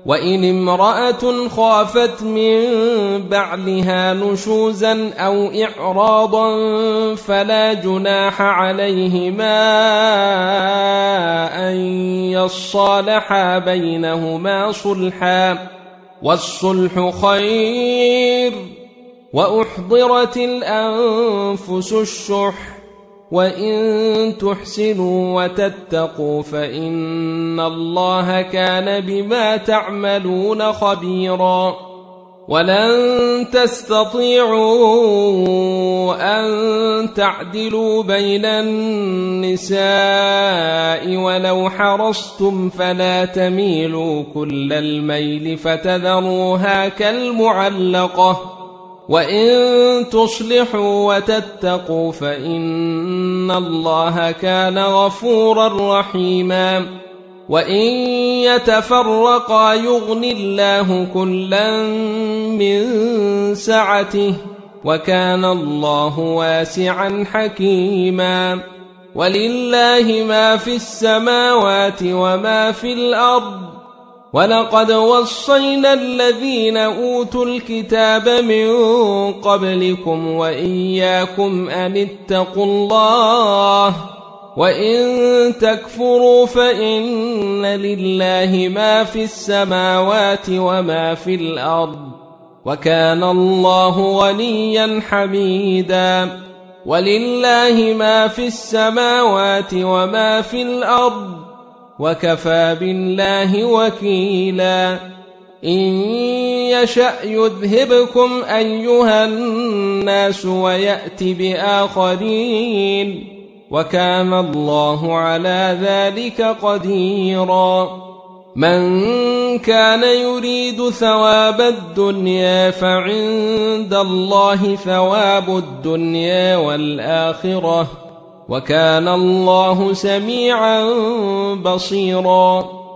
وإن امرأة خافت من بعلها نشوزا أو إعراضا فلا جناح عليهما أن يصالحا بينهما صلحا، والصلح خير. وأحضرت الأنفس الشح، وإن تحسنوا وتتقوا فإن الله كان بما تعملون خبيرا. ولن تستطيعوا أن تعدلوا بين النساء ولو حرصتم، فلا تميلوا كل الميل فتذروها كالمعلقة. وإن تصلحوا وتتقوا فإن الله كان غفورا رحيما. وإن يتفرقا يغن الله كلا من سعته، وكان الله واسعا حكيما. ولله ما في السماوات وما في الأرض، ولقد وصينا الذين أوتوا الكتاب من قبلكم وإياكم أن اتقوا الله، وإن تكفروا فإن لله ما في السماوات وما في الأرض، وكان الله غنيا حميدا. ولله ما في السماوات وما في الأرض، وكفى بالله وكيلا. إن يشأ يذهبكم أيها الناس ويأت بآخرين، وكان الله على ذلك قديرا. من كان يريد ثواب الدنيا فعند الله ثواب الدنيا والآخرة، وكان الله سميعا بصيرا.